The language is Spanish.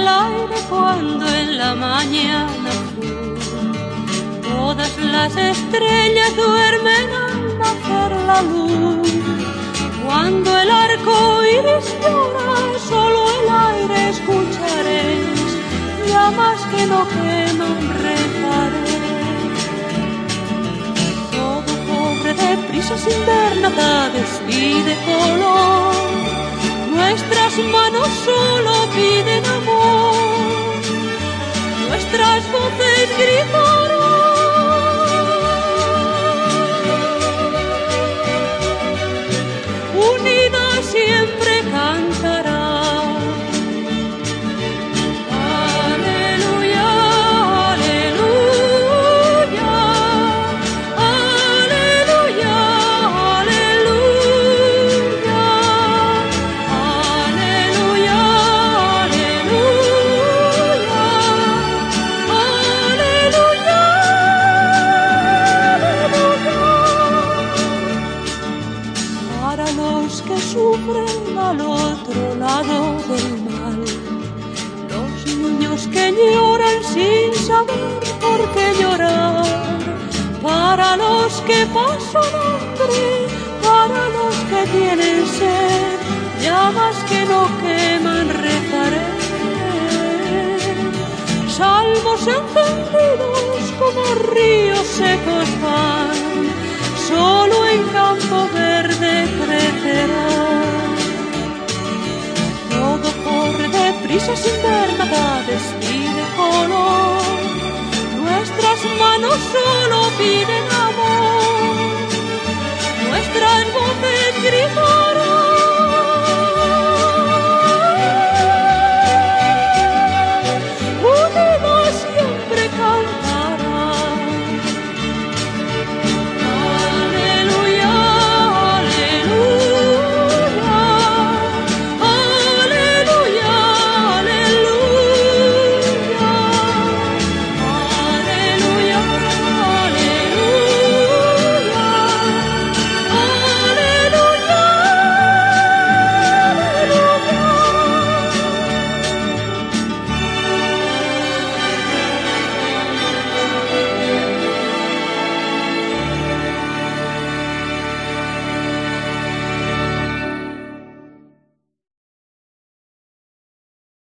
el aire cuando en la mañana todas las estrellas duermen al nacer la luz. Cuando el arco iris llora, solo el aire escucharéis, llamas que no queman rezaré. Todo corre deprisa sin ver nada, despide color. Nuestras manos solo piden amor, nuestras voces gritarán. Unidas siempre cantarán. Aleluya, aleluya, aleluya, aleluya, aleluya, aleluya, aleluya. Para los que sufren al otro lado del mal, los niños que lloran sin saber por qué llorar, para los que pasan hambre, para los que tienen sed, llamas que no queman rezaré. Salmos encendidos como ríos secos van, solo en campo verde crecerá. Todo corre deprisa sin ver nada, despide color. Nuestras manos solo piden